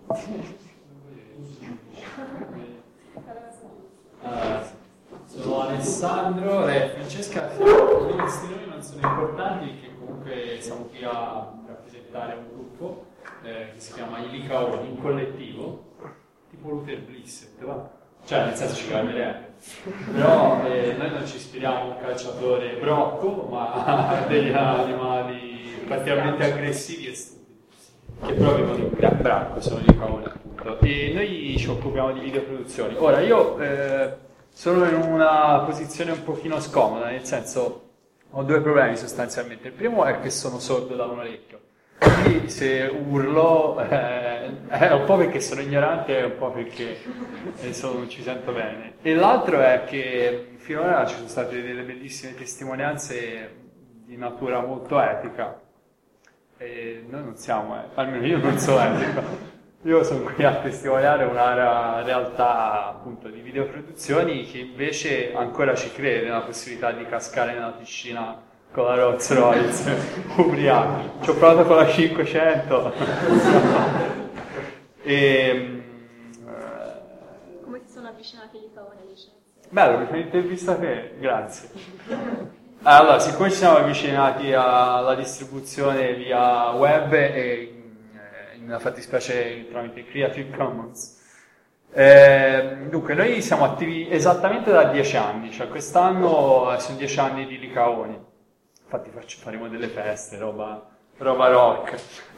Sono Alessandro e Francesca. Questi nomi non sono importanti perché comunque siamo qui a rappresentare un gruppo che si chiama I Licaoni, un collettivo tipo Luther Blissett, va? Cioè nel senso ci calmerebbe, però noi non ci ispiriamo a un calciatore brocco, ma a degli animali particolarmente aggressivi e stupidi che però vivono in branco, sono i Licaoni appunto, e noi ci occupiamo di videoproduzioni. Ora io sono in una posizione un pochino scomoda, nel senso ho due problemi sostanzialmente. Il primo è che sono sordo da un orecchio, quindi se urlo è un po' perché sono ignorante e un po' perché non ci sento bene. E l'altro è che finora ci sono state delle bellissime testimonianze di natura molto etica e noi non siamo, almeno io non sono etico. Io sono qui a testimoniare una realtà appunto di videoproduzioni che invece ancora ci crede nella possibilità di cascare nella piscina con la Rolls Royce ubriachi. Ci ho provato con la 500 e come ti sono avvicinati gli Licaoni alle scienze? bello, mi fai intervista te, grazie. Allora, siccome ci siamo avvicinati alla distribuzione via web e in fattispecie tramite Creative Commons, dunque noi siamo attivi esattamente da 10 anni, cioè quest'anno sono 10 anni di Licaoni. Infatti faremo delle feste, roba rock.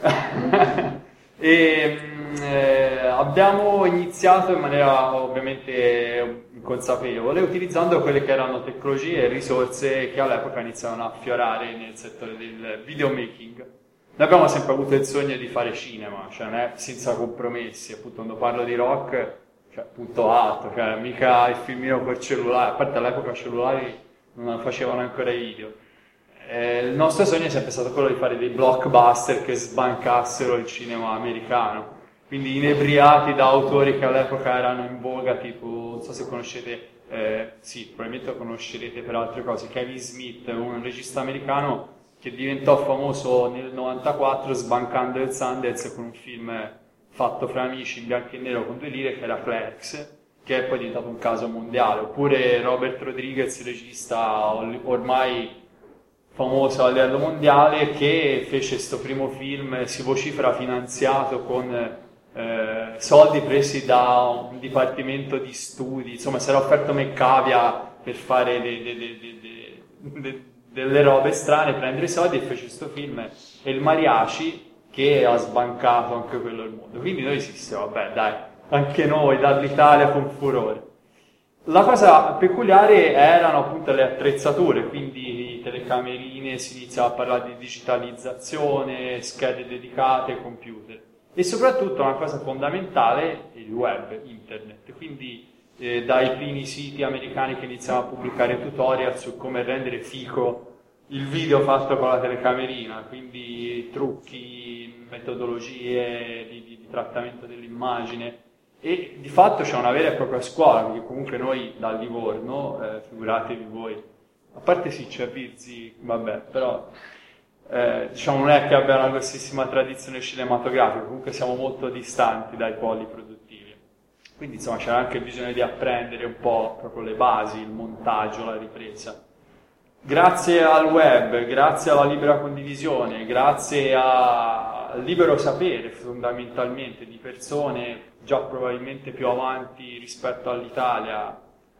E abbiamo iniziato in maniera ovviamente inconsapevole, utilizzando quelle che erano tecnologie e risorse che all'epoca iniziavano a affiorare nel settore del videomaking. Noi abbiamo sempre avuto il sogno di fare cinema, cioè non è senza compromessi, appunto quando parlo di rock, cioè punto alto, cioè mica il filmino col cellulare, a parte all'epoca cellulari non facevano ancora i video. Il nostro sogno è sempre stato quello di fare dei blockbuster che sbancassero il cinema americano, quindi inebriati da autori che all'epoca erano in voga, tipo, non so se conoscete, sì, probabilmente lo conoscerete per altre cose, Kevin Smith, un regista americano che diventò famoso nel 94 sbancando il Sundance con un film fatto fra amici in bianco e nero con 2 lire che era Clerks, che è poi diventato un caso mondiale. Oppure Robert Rodriguez, regista ormai famoso a livello mondiale, che fece questo primo film, si vocifera finanziato con soldi presi da un dipartimento di studi, insomma si era offerto McCavia per fare delle robe strane, prendere i soldi, e fece questo film e il mariachi che ha sbancato anche quello il mondo. Quindi noi sì, vabbè dai, anche noi dall'Italia con furore. La cosa peculiare erano appunto le attrezzature, quindi telecamerine, si iniziava a parlare di digitalizzazione, schede dedicate, computer. E soprattutto una cosa fondamentale, il web, internet, quindi dai primi siti americani che iniziavano a pubblicare tutorial su come rendere fico il video fatto con la telecamerina, quindi trucchi, metodologie di trattamento dell'immagine, e di fatto c'è una vera e propria scuola, perché comunque noi da Livorno, figuratevi voi, a parte sì c'è Virzi, vabbè, però diciamo non è che abbia una grossissima tradizione cinematografica, comunque siamo molto distanti dai poli produttivi, quindi insomma c'era anche bisogno di apprendere un po' proprio le basi, il montaggio, la ripresa. Grazie al web, grazie alla libera condivisione, grazie al libero sapere fondamentalmente di persone già probabilmente più avanti rispetto all'Italia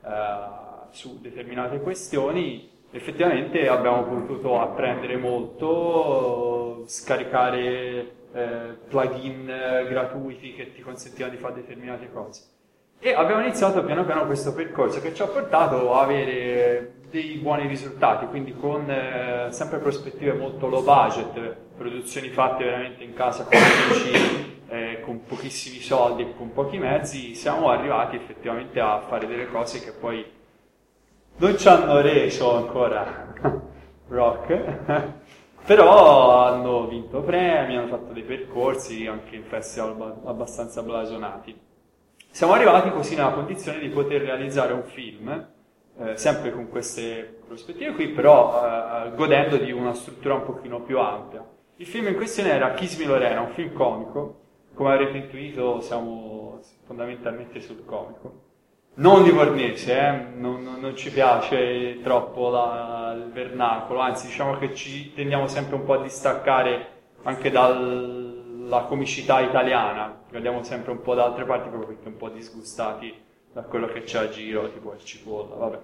su determinate questioni, effettivamente abbiamo potuto apprendere molto, scaricare plugin gratuiti che ti consentivano di fare determinate cose. E abbiamo iniziato piano piano questo percorso che ci ha portato a avere dei buoni risultati, quindi con sempre prospettive molto low budget, produzioni fatte veramente in casa con amici, con pochissimi soldi e con pochi mezzi, siamo arrivati effettivamente a fare delle cose che poi non ci hanno reso ancora rock, però hanno vinto premi, hanno fatto dei percorsi anche in festival abbastanza blasonati. Siamo arrivati così nella condizione di poter realizzare un film, sempre con queste prospettive qui, però godendo di una struttura un pochino più ampia. Il film in questione era Kiss Me Lorena, un film comico, come avrete intuito siamo fondamentalmente sul comico. Non livornese, non ci piace troppo il vernacolo, anzi diciamo che ci tendiamo sempre un po' a distaccare anche dalla comicità italiana, andiamo sempre un po' da altre parti proprio perché un po' disgustati da quello che c'è a giro, tipo il cipolla, vabbè.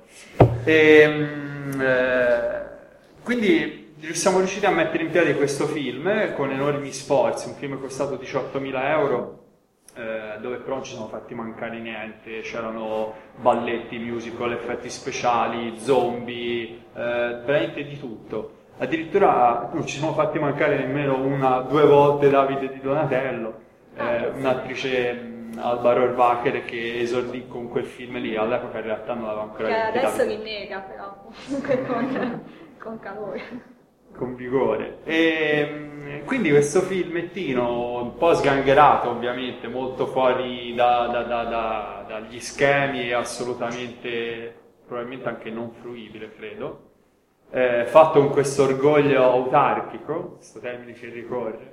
Quindi siamo riusciti a mettere in piedi questo film con enormi sforzi, un film costato 18.000 euro, dove però non ci siamo fatti mancare niente, c'erano balletti, musical, effetti speciali, zombie, veramente di tutto. Addirittura non ci siamo fatti mancare nemmeno 2 volte Davide Di Donatello, un'attrice Alba Rohrwacher che esordì con quel film lì, all'epoca in realtà non aveva ancora vinto. Adesso mi nega però, comunque con calore. Con vigore. E quindi questo filmettino un po' sgangherato ovviamente, molto fuori dagli schemi e assolutamente, probabilmente anche non fruibile credo, fatto con questo orgoglio autarchico, questo termine che ricorre,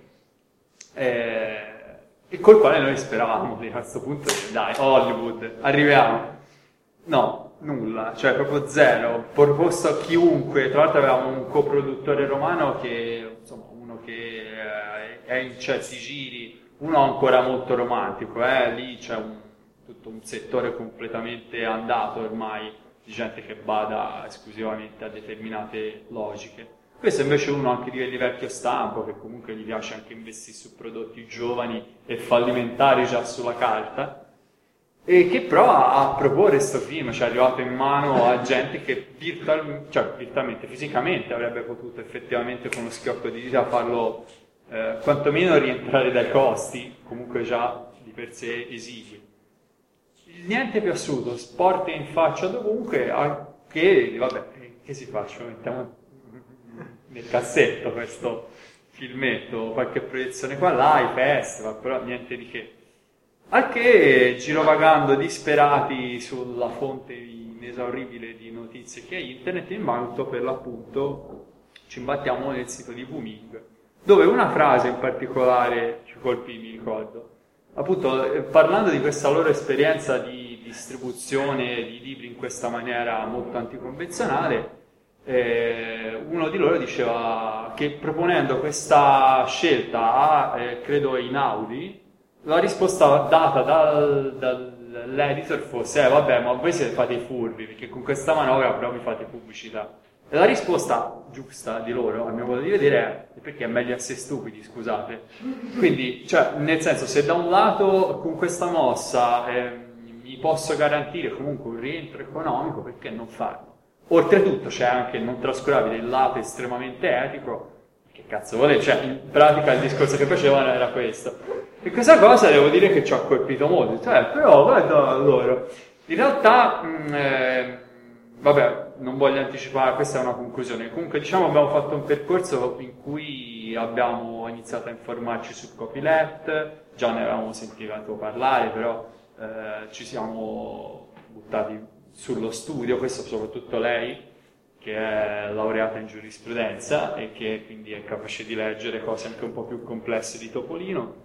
e col quale noi speravamo a questo punto dai, Hollywood, arriviamo. No, nulla, cioè proprio zero, proposto a chiunque. Tra l'altro avevamo un coproduttore romano che, insomma, uno che è in certi giri, uno ancora molto romantico, lì c'è tutto un settore completamente andato ormai di gente che bada esclusivamente a determinate logiche. Questo invece è uno anche di vecchio stampo, che comunque gli piace anche investire su prodotti giovani e fallimentari già sulla carta, e che prova a proporre questo film, cioè è arrivato in mano a gente che virtualmente, fisicamente avrebbe potuto effettivamente con uno schiocco di dita farlo quantomeno rientrare dai costi, comunque già di per sé esigui. Niente più assurdo, sport in faccia dovunque, che vabbè, che si fa? Ce lo mettiamo nel cassetto questo filmetto, qualche proiezione qua là, i festival, però niente di che. Al che, girovagando disperati sulla fonte inesauribile di notizie che è internet, in malto per l'appunto ci imbattiamo nel sito di Booming, dove una frase in particolare ci colpì, mi ricordo. Appunto, parlando di questa loro esperienza di distribuzione di libri in questa maniera molto anticonvenzionale, uno di loro diceva che proponendo questa scelta a, credo, Einaudi, la risposta data dall'editor fosse vabbè, ma voi siete fate i furbi, perché con questa manovra però vi fate pubblicità. E la risposta giusta di loro, a mio modo di vedere, è perché è meglio essere stupidi, scusate. Quindi, cioè, nel senso, se da un lato con questa mossa mi posso garantire comunque un rientro economico, perché non farlo? Oltretutto c'è anche, non trascurabile, il lato estremamente etico. Che cazzo volete? Cioè, in pratica il discorso che facevano era questo. E questa cosa devo dire che ci ha colpito molto. Cioè, però, guarda loro. In realtà, vabbè, non voglio anticipare, questa è una conclusione. Comunque, diciamo, abbiamo fatto un percorso in cui abbiamo iniziato a informarci sul copyleft, già ne avevamo sentito parlare, però ci siamo buttati sullo studio, questo soprattutto lei, che è laureata in giurisprudenza e che quindi è capace di leggere cose anche un po' più complesse di Topolino.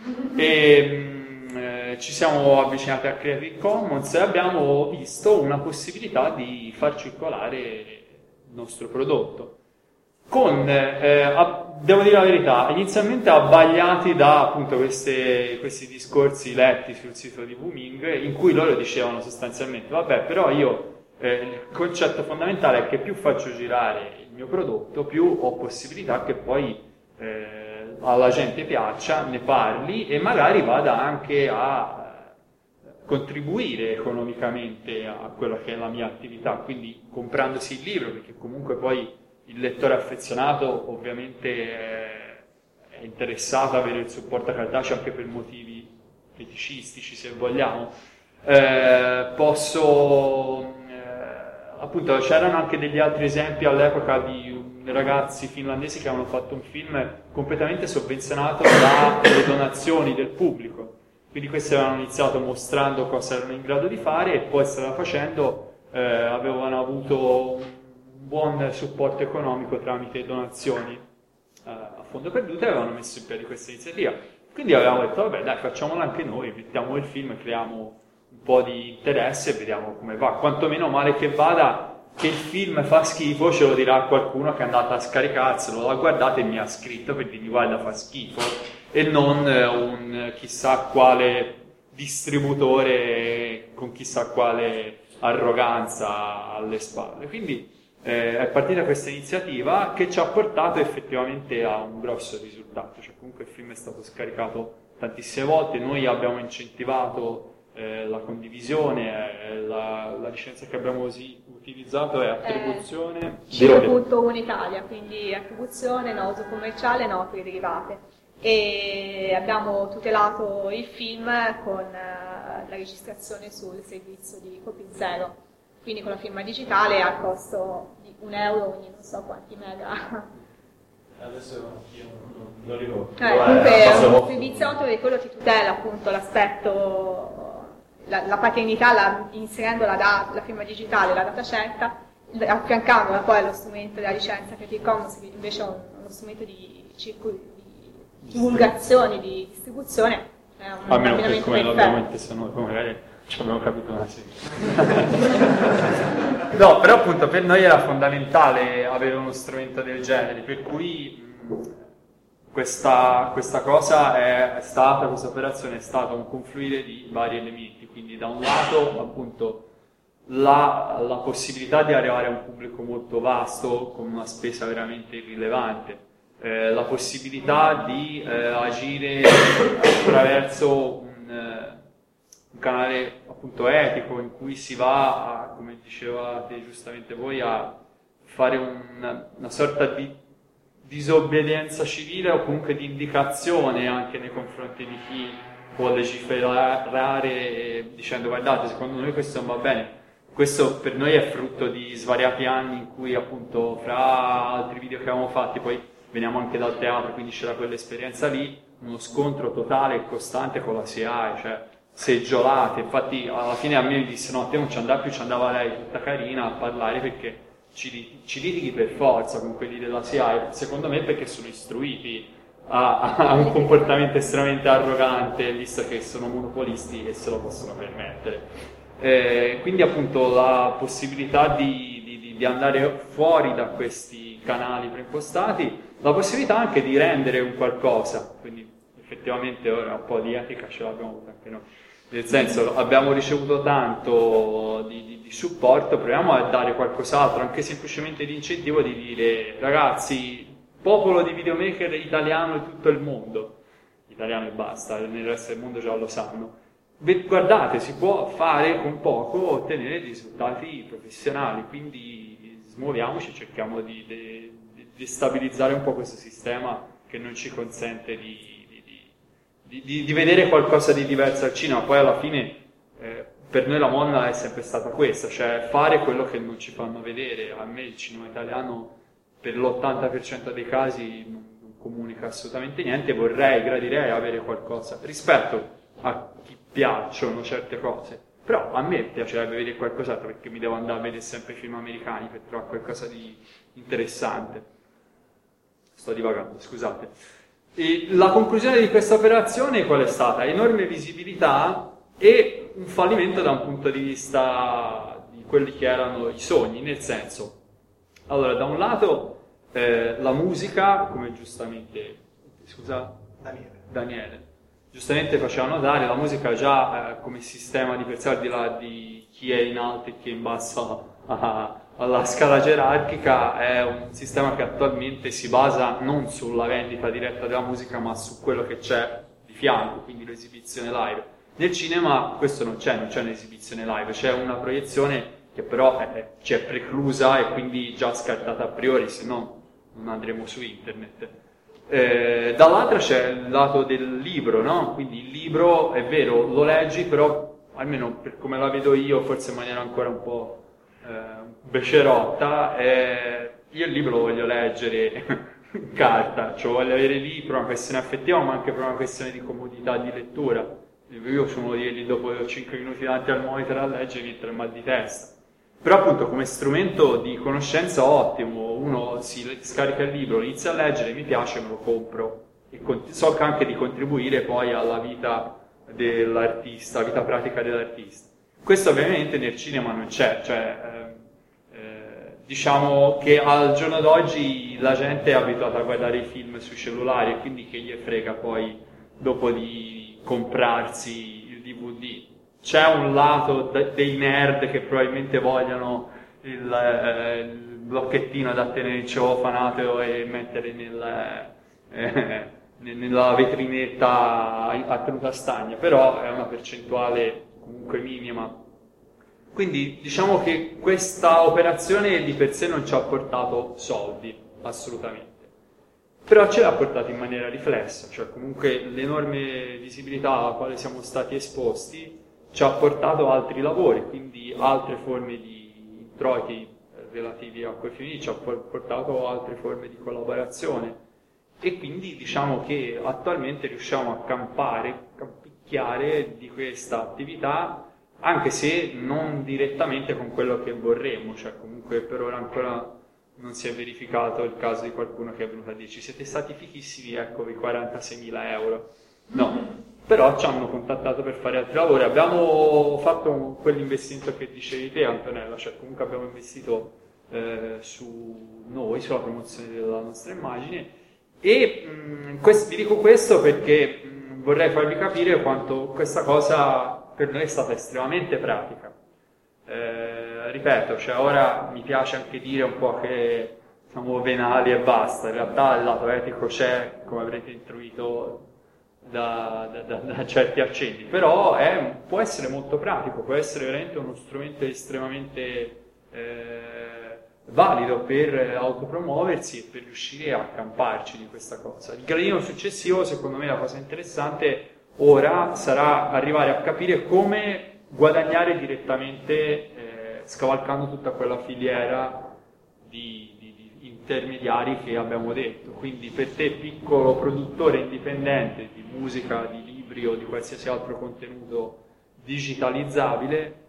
E ci siamo avvicinati a Creative Commons e abbiamo visto una possibilità di far circolare il nostro prodotto con, devo dire la verità, inizialmente abbagliati da appunto questi discorsi letti sul sito di Booming, in cui loro dicevano sostanzialmente vabbè, però io il concetto fondamentale è che più faccio girare il mio prodotto, più ho possibilità che poi alla gente piaccia, ne parli e magari vada anche a contribuire economicamente a quella che è la mia attività, quindi comprandosi il libro, perché comunque poi il lettore affezionato ovviamente è interessato ad avere il supporto cartaceo anche per motivi feticistici, se vogliamo. Appunto, c'erano anche degli altri esempi all'epoca di ragazzi finlandesi che avevano fatto un film completamente sovvenzionato dalle donazioni del pubblico. Quindi questi avevano iniziato mostrando cosa erano in grado di fare e poi strada facendo avevano avuto un buon supporto economico tramite donazioni a fondo perduto e avevano messo in piedi questa iniziativa. Quindi avevamo detto, vabbè dai, facciamolo anche noi, mettiamo il film, creiamo un po' di interesse e vediamo come va. Quantomeno male che vada, che il film fa schifo, ce lo dirà qualcuno che è andato a scaricarselo, l'ha guardato e mi ha scritto per dirmi guarda fa schifo, e non un chissà quale distributore con chissà quale arroganza alle spalle. Quindi è partita questa iniziativa che ci ha portato effettivamente a un grosso risultato, cioè comunque il film è stato scaricato tantissime volte, noi abbiamo incentivato la condivisione, la licenza che abbiamo utilizzato è attribuzione Ciro.1 Italia, quindi attribuzione, no uso commerciale, no opere derivate, e abbiamo tutelato il film con la registrazione sul servizio di Copy Zero, quindi con la firma digitale a costo di €1 ogni non so quanti mega. Adesso io non lo ricordo. Comunque è un servizio auto, quello ti tutela appunto l'aspetto, la paternità, inserendo la firma digitale, la data certa, affiancandola poi allo strumento della licenza Creative Commons, che invece è uno strumento di divulgazione, di distribuzione, è un almeno per abbinamento come l'abbiamo perfetto. inteso noi, come magari ci abbiamo capito una serie. No, però appunto per noi era fondamentale avere uno strumento del genere, per cui questa operazione è stata un confluire di vari elementi, quindi da un lato appunto la possibilità di arrivare a un pubblico molto vasto con una spesa veramente irrilevante, la possibilità di agire attraverso un canale appunto etico in cui si va a, come dicevate giustamente voi, a fare una sorta di disobbedienza civile o comunque di indicazione anche nei confronti di chi può legiferare dicendo guardate secondo noi questo non va bene. Questo per noi è frutto di svariati anni in cui appunto fra altri video che avevamo fatti, poi veniamo anche dal teatro, quindi c'era quell'esperienza lì, uno scontro totale e costante con la SIAE, cioè seggiolate. Infatti alla fine a me mi disse no, a te non ci andava più, ci andava lei tutta carina a parlare perché ci litighi per forza con quelli della SIAE, secondo me perché sono istruiti a un comportamento estremamente arrogante, visto che sono monopolisti e se lo possono permettere. Quindi appunto la possibilità di andare fuori da questi canali preimpostati, la possibilità anche di rendere un qualcosa, quindi effettivamente ora un po' di etica ce l'abbiamo avuta anche noi. Nel senso, abbiamo ricevuto tanto di supporto, proviamo a dare qualcos'altro, anche semplicemente di incentivo, di dire ragazzi, popolo di videomaker italiano e tutto il mondo, italiano e basta, nel resto del mondo già lo sanno, guardate, si può fare con poco ottenere dei risultati professionali, quindi smuoviamoci, cerchiamo di stabilizzare un po' questo sistema che non ci consente di vedere qualcosa di diverso al cinema. Poi alla fine per noi la monna è sempre stata questa, cioè fare quello che non ci fanno vedere. A me il cinema italiano per l'80% dei casi non comunica assolutamente niente, gradirei avere qualcosa rispetto a chi piacciono certe cose, però a me piacerebbe vedere qualcos'altro perché mi devo andare a vedere sempre film americani per trovare qualcosa di interessante. Sto divagando, scusate. E la conclusione di questa operazione qual è stata? Enorme visibilità e un fallimento da un punto di vista di quelli che erano i sogni, nel senso, allora da un lato la musica, come giustamente, scusa? Daniele, giustamente faceva notare, la musica già come sistema di per sé, al di là di chi è in alto e chi è in basso alla scala gerarchica, è un sistema che attualmente si basa non sulla vendita diretta della musica ma su quello che c'è di fianco, quindi l'esibizione live. Nel cinema questo non c'è un'esibizione live, c'è una proiezione che però ci è preclusa e quindi già scartata a priori, se no non andremo su internet. Dall'altra c'è il lato del libro, no? Quindi il libro è vero, lo leggi, però almeno per come la vedo io, forse in maniera ancora un po' becerotta, io il libro lo voglio leggere in carta, cioè voglio avere lì per una questione affettiva ma anche per una questione di comodità di lettura. Io sono uno di quelli dopo 5 minuti davanti al monitor a leggere mi entra il mal di testa. Però appunto come strumento di conoscenza ottimo, uno si scarica il libro, inizia a leggere, mi piace, me lo compro e so anche di contribuire poi alla vita dell'artista, vita pratica dell'artista. Questo ovviamente nel cinema non c'è, cioè diciamo che al giorno d'oggi la gente è abituata a guardare i film sui cellulari e quindi che gli frega poi dopo di comprarsi il DVD. C'è un lato dei nerd che probabilmente vogliono il blocchettino da tenere cefofanato e mettere nella vetrinetta a tenuta stagna, però è una percentuale comunque minima. Quindi diciamo che questa operazione di per sé non ci ha portato soldi, assolutamente. Però ce l'ha portato in maniera riflessa, cioè comunque l'enorme visibilità alla quale siamo stati esposti ci ha portato altri lavori, quindi altre forme di introiti relativi a quei film, ci ha portato altre forme di collaborazione e quindi diciamo che attualmente riusciamo a campicchiare di questa attività, anche se non direttamente con quello che vorremmo, cioè comunque per ora ancora non si è verificato il caso di qualcuno che è venuto a dirci siete stati fichissimi, eccovi 46.000 euro. No, però ci hanno contattato per fare altri lavori. Abbiamo fatto quell'investimento che dicevi te, Antonella, cioè comunque abbiamo investito su noi, sulla promozione della nostra immagine e vi dico questo perché vorrei farvi capire quanto questa cosa per noi è stata estremamente pratica. Ripeto, cioè ora mi piace anche dire un po' che siamo venali e basta, in realtà il lato etico c'è, come avrete intuito da certi accenni, però può essere molto pratico, può essere veramente uno strumento estremamente valido per autopromuoversi e per riuscire a camparci di questa cosa. Il gradino successivo, secondo me, la cosa interessante ora sarà arrivare a capire come guadagnare direttamente scavalcando tutta quella filiera di intermediari che abbiamo detto. Quindi per te, piccolo produttore indipendente di musica, di libri o di qualsiasi altro contenuto digitalizzabile,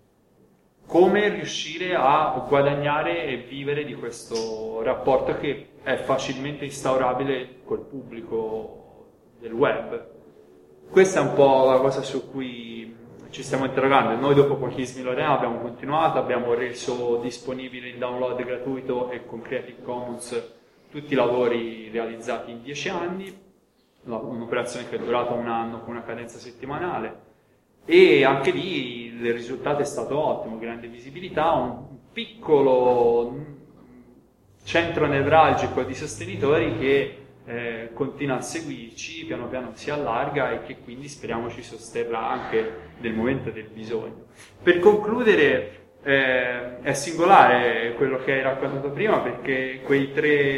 come riuscire a guadagnare e vivere di questo rapporto che è facilmente instaurabile col pubblico del web. Questa è un po' la cosa su cui ci stiamo interrogando. Noi dopo Qualchismi Lorena abbiamo continuato, abbiamo reso disponibile in download gratuito e con Creative Commons tutti i lavori realizzati in 10 anni, un'operazione che è durata un anno con una cadenza settimanale e anche lì il risultato è stato ottimo, grande visibilità, un piccolo centro nevralgico di sostenitori che continua a seguirci, piano piano si allarga e che quindi speriamo ci sosterrà anche nel momento del bisogno. Per concludere, è singolare quello che hai raccontato prima perché quei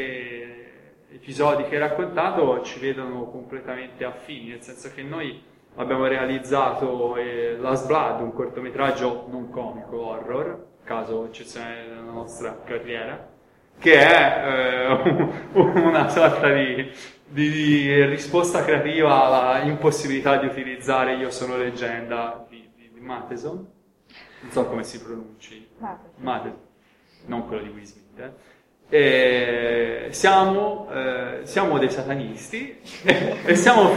3 episodi che hai raccontato ci vedono completamente affini, nel senso che noi abbiamo realizzato Last Blood, un cortometraggio non comico, horror, caso eccezionale della nostra carriera, che è una sorta di risposta creativa alla impossibilità di utilizzare Io sono leggenda di Matheson, non so come si pronunci, Matheson, non quello di Will Smith. Siamo dei satanisti e siamo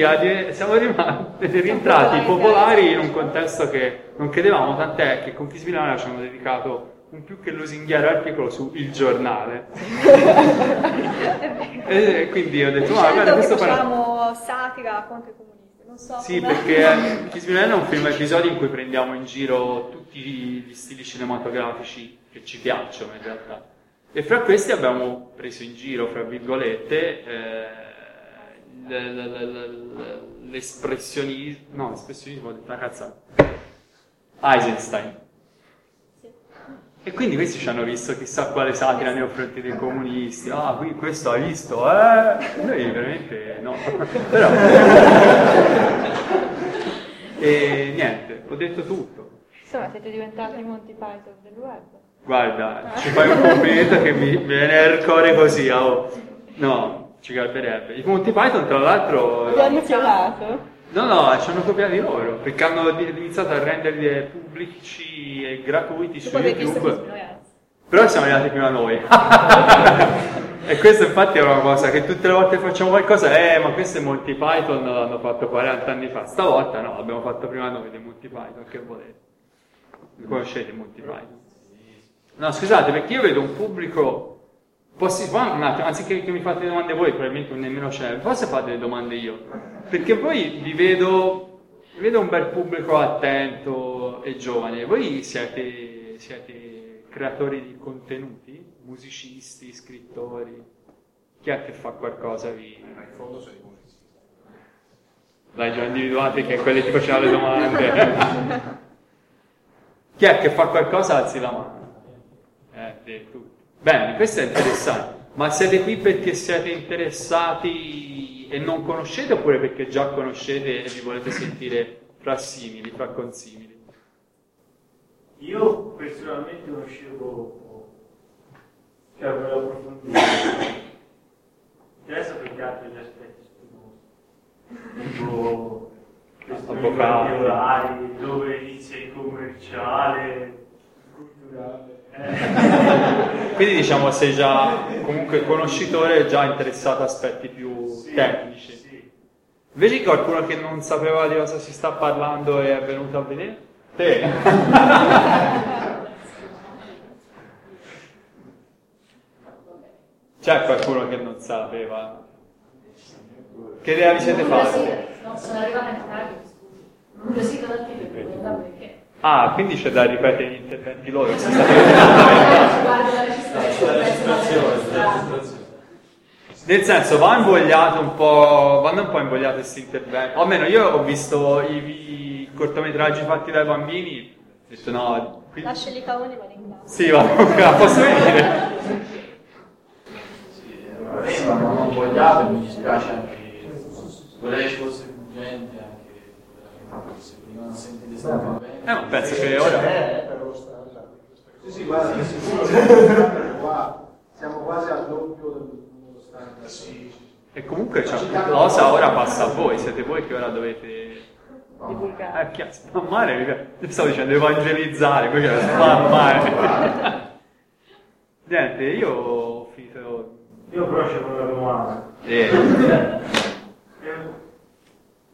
rientrati popolari in un contesto che non credevamo, tant'è che con Kiss Milano ci hanno dedicato un più che lusinghiero articolo su Il Giornale. E quindi ho detto guarda, questo facciamo satira contro i comunisti, non so. Sì, perché Kiss Milano è un film episodi in cui prendiamo in giro tutti gli stili cinematografici che ci piacciono in realtà. E fra questi abbiamo preso in giro, fra virgolette, l'espressionismo, ho detto una cazzata, Eisenstein. Sì. E quindi questi ci hanno visto chissà quale satira nei confronti dei comunisti. Ah, qui questo hai visto, Noi veramente no. Però... E niente, ho detto tutto. Insomma, siete diventati i Monty Python del web. Guarda, ci fai un complimento che mi viene il cuore così, no, ci garberebbe. I Monty Python, tra l'altro... Ti hanno chiamato? No, ci hanno copiati loro, perché hanno iniziato a renderli pubblici e gratuiti su YouTube. Però siamo arrivati prima noi. E questa infatti è una cosa che tutte le volte che facciamo qualcosa, ma questo è Monty Python, l'hanno fatto 40 anni fa. Stavolta no, l'abbiamo fatto prima noi di Monty Python, che volete? Conoscete Monty Python? No, scusate, perché io vedo un pubblico... un attimo, anziché che mi fate le domande voi, probabilmente nemmeno c'è, forse fate le domande io. Perché poi vi vedo un bel pubblico attento e giovane. Voi siete creatori di contenuti? Musicisti, scrittori? Chi è che fa qualcosa? In fondo sono i musicisti. Dai, già individuati che quelli ti facevano le domande. Chi è che fa qualcosa? Alzi la mano. Tu. Bene, questo è interessante. Ma siete qui perché siete interessati e non conoscete, oppure perché già conoscete e vi volete sentire fra simili, fra consimili? Io personalmente conoscevo poco, cioè volevo approfondire. Mi interessa perché altri aspetti spinosi, tipo questioni particolari, dove inizia il commerciale, culturale. Quindi diciamo sei già comunque conoscitore, già interessato a aspetti più tecnici. Sì. Invece qualcuno che non sapeva di cosa si sta parlando e è venuto a vedere? Te! C'è qualcuno che non sapeva? Che idea vi siete fatti? No, sono arrivata in tardi, scusi. Non ho sentito dal titolo, perché... Ah, quindi c'è da ripetere gli interventi loro. Si sta Nel senso, vanno un po' invogliati questi interventi. O almeno io ho visto i cortometraggi fatti dai bambini, ho detto no. Lascia i caoni e vado in classe. Sì, va, posso venire? Sì, ma non invogliato, mi dispiace anche. Vorrei ci fosse più gente anche, se non sentite stare bene. Ma penso che ora... però sta sì, guarda, siamo quasi al doppio del numero standard. Sì. E comunque la cosa ora passa a voi, siete voi che ora dovete... Divulgare. Spammare, io stavo dicendo evangelizzare, poi spammare. Niente, io ho finito... Io però c'è una domanda.